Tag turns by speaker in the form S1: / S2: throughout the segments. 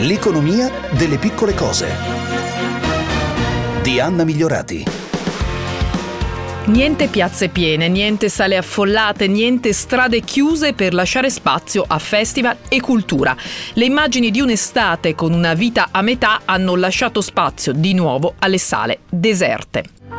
S1: L'economia delle piccole cose di Anna Migliorati.
S2: Niente piazze piene, niente sale affollate, niente strade chiuse per lasciare spazio a festival e cultura. Le immagini di un'estate con una vita a metà hanno lasciato spazio di nuovo alle sale deserte.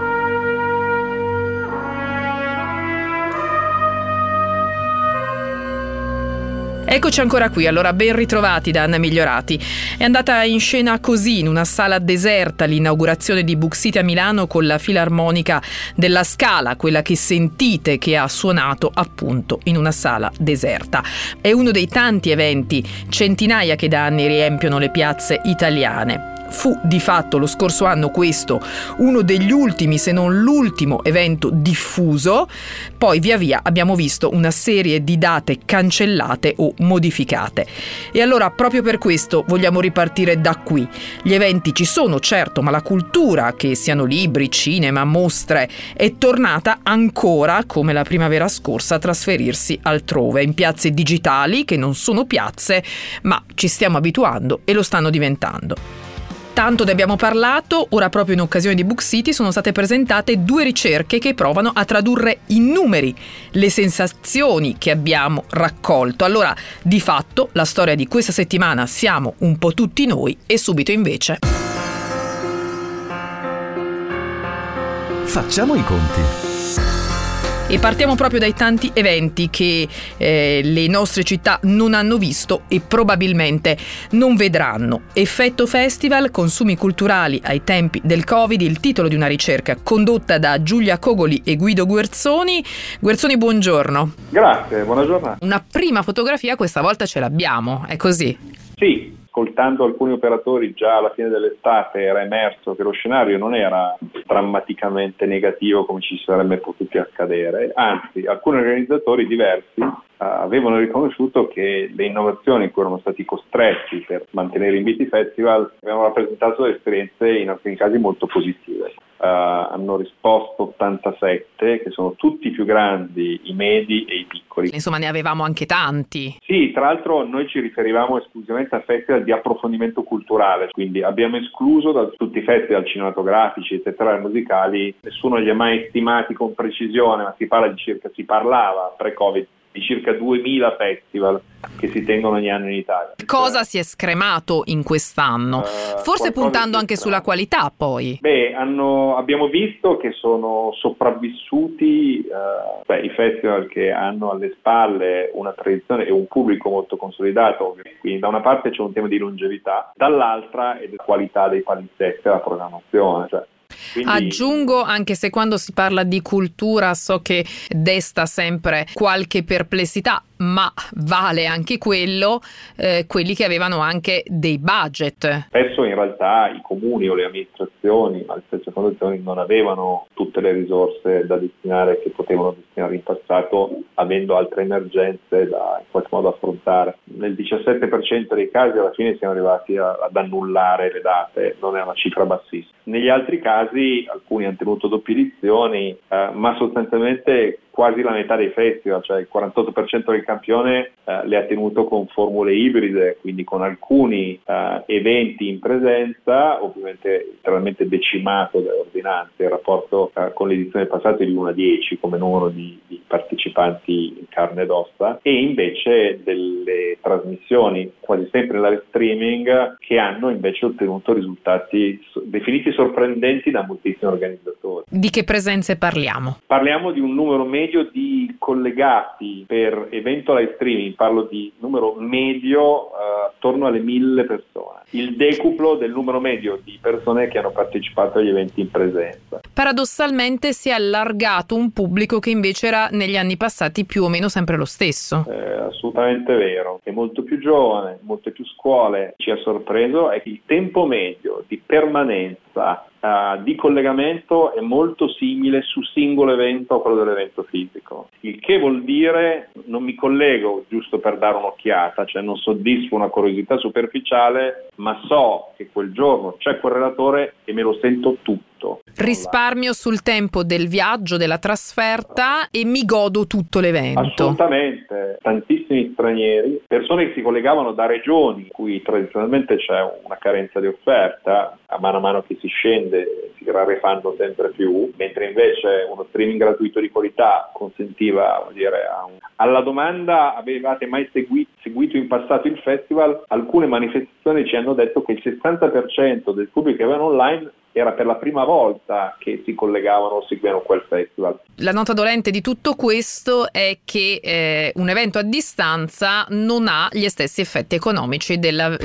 S2: Eccoci ancora qui, allora ben ritrovati da Anna Migliorati. È andata in scena così, in una sala deserta, l'inaugurazione di Book City a Milano con la Filarmonica della Scala, quella che sentite che ha suonato appunto in una sala deserta. È uno dei tanti eventi, centinaia che da anni riempiono le piazze italiane. Fu di fatto lo scorso anno questo uno degli ultimi, se non l'ultimo evento diffuso. Poi via via abbiamo visto una serie di date cancellate o modificate. E allora proprio per questo vogliamo ripartire da qui. Gli eventi ci sono, certo, ma la cultura, che siano libri, cinema, mostre, è tornata ancora, come la primavera scorsa, a trasferirsi altrove, in piazze digitali che non sono piazze, ma ci stiamo abituando e lo stanno diventando. Tanto ne abbiamo parlato, ora proprio in occasione di Book City sono state presentate 2 ricerche che provano a tradurre in numeri le sensazioni che abbiamo raccolto. Allora, di fatto, la storia di questa settimana siamo un po' tutti noi e subito invece.
S1: Facciamo i conti.
S2: E partiamo proprio dai tanti eventi che le nostre città non hanno visto e probabilmente non vedranno. Effetto festival, consumi culturali ai tempi del Covid, il titolo di una ricerca condotta da Giulia Cogoli e Guido Guerzoni. Guerzoni, buongiorno.
S3: Grazie, buona giornata.
S2: Una prima fotografia questa volta ce l'abbiamo, è così?
S3: Sì. Ascoltando alcuni operatori già alla fine dell'estate era emerso che lo scenario non era drammaticamente negativo come ci sarebbe potuto accadere, anzi alcuni organizzatori diversi avevano riconosciuto che le innovazioni in cui erano stati costretti per mantenere in vita i festival avevano rappresentato esperienze in alcuni casi molto positive. Hanno risposto 87, che sono tutti i più grandi, i medi e i piccoli.
S2: Insomma, ne avevamo anche tanti.
S3: Sì, tra l'altro noi ci riferivamo esclusivamente a festival di approfondimento culturale, quindi abbiamo escluso da tutti i festival cinematografici, eccetera, musicali, nessuno li ha mai stimati con precisione, ma si parlava pre-Covid di circa 2000 festival che si tengono ogni anno in Italia.
S2: Cosa si è scremato in quest'anno? Forse puntando anche sulla qualità, poi.
S3: Abbiamo visto che sono sopravvissuti i festival che hanno alle spalle una tradizione e un pubblico molto consolidato, quindi da una parte c'è un tema di longevità, dall'altra è la qualità dei palinsesti e la programmazione, Quindi...
S2: Aggiungo, anche se quando si parla di cultura so che desta sempre qualche perplessità, ma vale anche quelli che avevano anche dei budget.
S3: Spesso in realtà i comuni o le amministrazioni, ma le stesse fondazioni non avevano tutte le risorse da destinare che potevano destinare in passato, avendo altre emergenze da in qualche modo affrontare. Nel 17% dei casi alla fine siamo arrivati ad annullare le date, non è una cifra bassissima. Negli altri casi alcuni hanno tenuto doppie edizioni, ma sostanzialmente quasi la metà dei festival, cioè il 48% del campione le ha tenuto con formule ibride, quindi con alcuni eventi in presenza, ovviamente letteralmente decimato dalle ordinanze. Il rapporto con l'edizione passata è di 1-10 come numero di partecipanti in carne ed ossa, e invece delle trasmissioni quasi sempre live streaming che hanno invece ottenuto risultati definiti sorprendenti da moltissimi organizzatori.
S2: Di che presenze parliamo?
S3: Parliamo di un numero medio di collegati per evento live streaming, parlo di numero medio attorno alle 1000 persone, il decuplo del numero medio di persone che hanno partecipato agli eventi in presenza.
S2: Paradossalmente si è allargato un pubblico che invece era negli anni passati più o meno sempre lo stesso.
S3: Assolutamente vero, è molto più giovane, molte più scuole. Ci ha sorpreso è che il tempo medio di permanenza di collegamento è molto simile su singolo evento a quello dell'evento fisico, il che vuol dire non mi collego giusto per dare un'occhiata, cioè non soddisfo una curiosità superficiale, ma so che quel giorno c'è quel relatore e me lo sento tutto. tutto.
S2: Risparmio sul tempo del viaggio, della trasferta e mi godo tutto l'evento.
S3: Assolutamente, tantissimi stranieri, persone che si collegavano da regioni in cui tradizionalmente c'è una carenza di offerta, a mano che si scende si rarefanno sempre più, mentre invece uno streaming gratuito di qualità consentiva, vuol dire, alla domanda avevate mai seguito in passato il festival, alcune manifestazioni ci hanno detto che il 60% del pubblico che avevano online era per la prima volta che si collegavano o seguivano quel festival.
S2: La nota dolente di tutto questo è che un evento a distanza non ha gli stessi effetti economici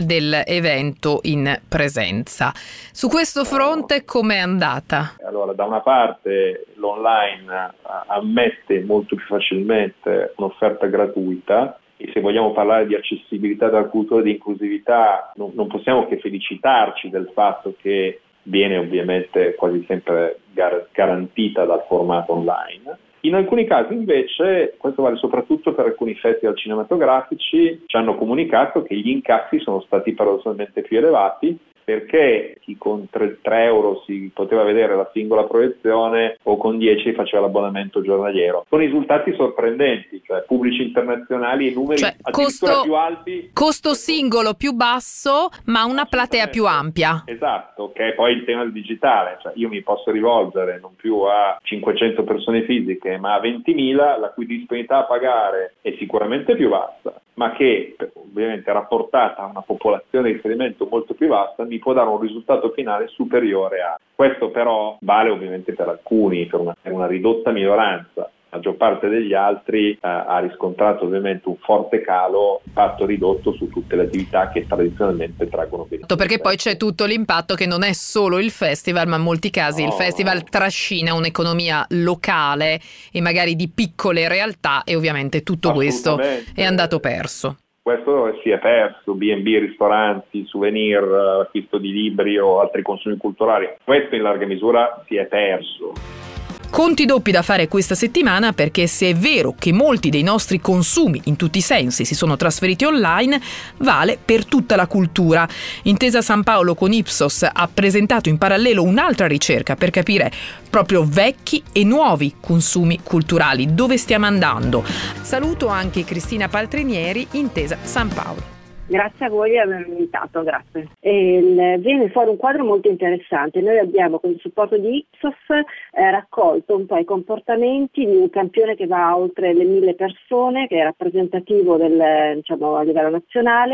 S2: dell'evento in presenza. Su questo fronte com'è andata?
S3: Allora, da una parte l'online ammette molto più facilmente un'offerta gratuita, e se vogliamo parlare di accessibilità della cultura e di inclusività non possiamo che felicitarci del fatto che viene ovviamente quasi sempre garantita dal formato online. In alcuni casi invece, questo vale soprattutto per alcuni festival cinematografici, ci hanno comunicato che gli incassi sono stati paradossalmente più elevati, perché chi con 3 euro si poteva vedere la singola proiezione o con 10 faceva l'abbonamento giornaliero, con risultati sorprendenti, cioè pubblici internazionali e numeri addirittura più alti.
S2: Costo singolo più basso, ma una platea più ampia.
S3: Esatto, che è poi il tema del digitale, cioè io mi posso rivolgere non più a 500 persone fisiche, ma a 20.000, la cui disponibilità a pagare è sicuramente più vasta, ma che ovviamente rapportata a una popolazione di riferimento molto più vasta mi può dare un risultato finale superiore a. Questo però vale ovviamente per alcuni, per una ridotta minoranza. La maggior parte degli altri ha riscontrato ovviamente un forte calo, impatto ridotto su tutte le attività che tradizionalmente traggono beneficio.
S2: Perché poi c'è tutto l'impatto che non è solo il festival, ma in molti casi il festival trascina un'economia locale e magari di piccole realtà, e ovviamente tutto questo è andato perso.
S3: Questo si è perso, B&B, ristoranti, souvenir, acquisto di libri o altri consumi culturali. Questo in larga misura si è perso.
S2: Conti doppi da fare questa settimana, perché se è vero che molti dei nostri consumi in tutti i sensi si sono trasferiti online, vale per tutta la cultura. Intesa San Paolo con Ipsos ha presentato in parallelo un'altra ricerca per capire proprio vecchi e nuovi consumi culturali. Dove stiamo andando? Saluto anche Cristina Paltrinieri, Intesa San Paolo.
S4: Grazie a voi di avermi invitato, grazie. Viene fuori un quadro molto interessante. Noi abbiamo con il supporto di Ipsos raccolto un po' i comportamenti di un campione che va oltre le 1.000 persone, che è rappresentativo a livello nazionale,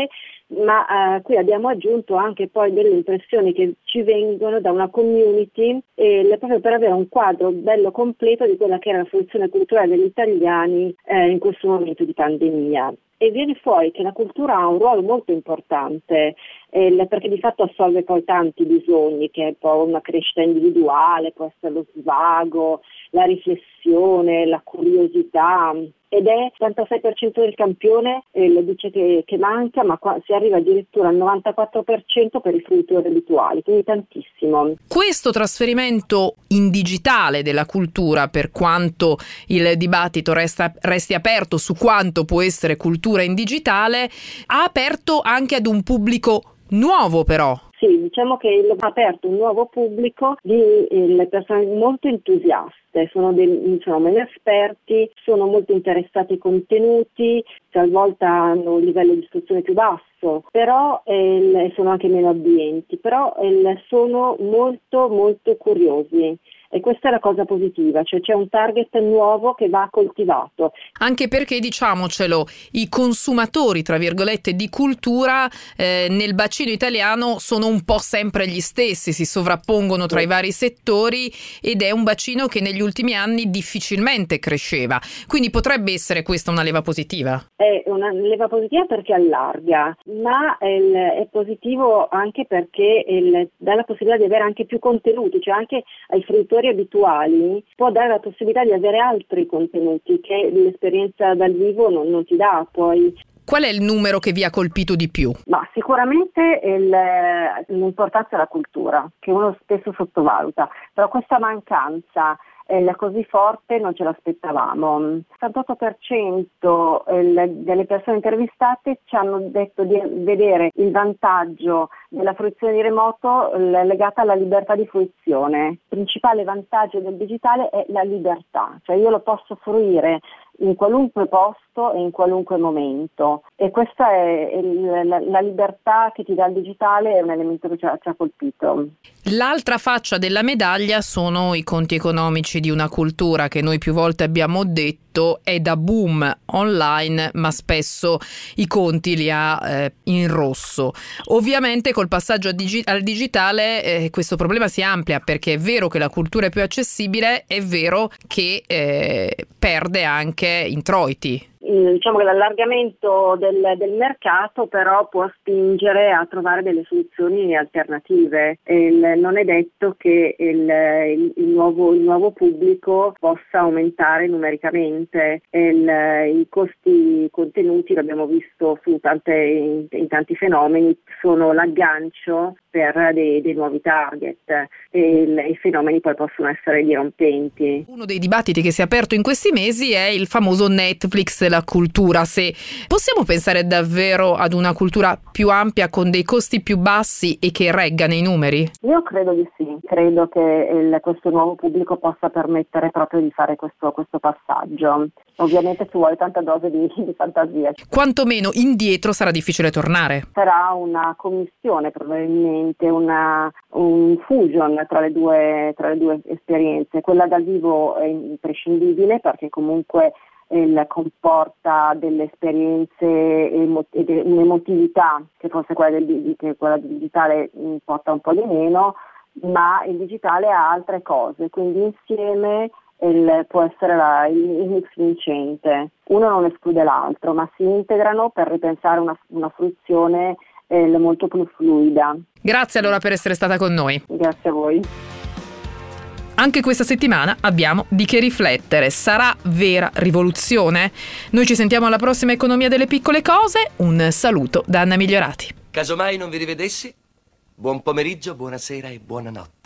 S4: ma qui abbiamo aggiunto anche poi delle impressioni che ci vengono da una community, proprio per avere un quadro bello completo di quella che era la fruizione culturale degli italiani in questo momento di pandemia. E viene fuori che la cultura ha un ruolo molto importante, perché di fatto assolve poi tanti bisogni, che è poi una crescita individuale, può essere lo svago, la riflessione, la curiosità, ed è il 76% del campione lo dice che manca, ma qua si arriva addirittura al 94% per i fruitori abituali, quindi tantissimo.
S2: Questo trasferimento in digitale della cultura, per quanto il dibattito resti aperto su quanto può essere cultura in digitale, ha aperto anche ad un pubblico nuovo però.
S4: Sì, diciamo che ha aperto un nuovo pubblico di persone molto entusiaste, sono meno esperti, sono molto interessati ai contenuti, talvolta hanno un livello di istruzione più basso, però sono anche meno abbienti, però sono molto molto curiosi. E questa è la cosa positiva, cioè c'è un target nuovo che va coltivato.
S2: Anche perché, diciamocelo, i consumatori, tra virgolette, di cultura nel bacino italiano sono un po' sempre gli stessi, si sovrappongono tra i vari settori, ed è un bacino che negli ultimi anni difficilmente cresceva. Quindi potrebbe essere questa una leva positiva?
S4: È una leva positiva perché allarga, ma è positivo anche perché dà la possibilità di avere anche più contenuti, cioè anche ai fruitori abituali può dare la possibilità di avere altri contenuti che l'esperienza dal vivo non ti dà poi.
S2: Qual è il numero che vi ha colpito di più?
S4: Ma sicuramente l'importanza della cultura, che uno spesso sottovaluta, però questa mancanza così forte non ce l'aspettavamo. Il 78% delle persone intervistate ci hanno detto di vedere il vantaggio della fruizione di remoto legata alla libertà di fruizione. Il principale vantaggio del digitale è la libertà, cioè io lo posso fruire in qualunque posto e in qualunque momento, e questa è la libertà che ti dà il digitale, è un elemento che ci ha colpito.
S2: L'altra faccia della medaglia sono i conti economici di una cultura che noi più volte abbiamo detto è da boom online, ma spesso i conti li ha in rosso. Ovviamente col passaggio al digitale questo problema si amplia, perché è vero che la cultura è più accessibile, è vero che perde anche introiti.
S4: Diciamo che l'allargamento del mercato però può spingere a trovare delle soluzioni alternative. Non è detto che il nuovo pubblico possa aumentare numericamente. I costi contenuti, l'abbiamo visto in tanti fenomeni, sono l'aggancio per dei nuovi target, e i fenomeni poi possono essere dirompenti.
S2: Uno dei dibattiti che si è aperto in questi mesi è il famoso Netflix della cultura. Se possiamo pensare davvero ad una cultura più ampia con dei costi più bassi e che regga nei numeri?
S4: Io credo di sì, credo che questo nuovo pubblico possa permettere proprio di fare questo passaggio. Ovviamente ci vuole tanta dose di fantasia.
S2: Quantomeno indietro sarà difficile tornare.
S4: Sarà una commissione, probabilmente un fusion tra le due esperienze. Quella dal vivo è imprescindibile, perché comunque comporta delle esperienze e un'emotività che forse quella del digitale porta un po' di meno, ma il digitale ha altre cose, quindi insieme può essere il mix vincente. Uno non esclude l'altro, ma si integrano per ripensare una fruizione molto più fluida.
S2: Grazie allora per essere stata con noi.
S4: Grazie a voi.
S2: Anche questa settimana abbiamo di che riflettere. Sarà vera rivoluzione? Noi ci sentiamo alla prossima Economia delle piccole cose. Un saluto da Anna Migliorati.
S5: Casomai non vi rivedessi, buon pomeriggio, buonasera e buonanotte.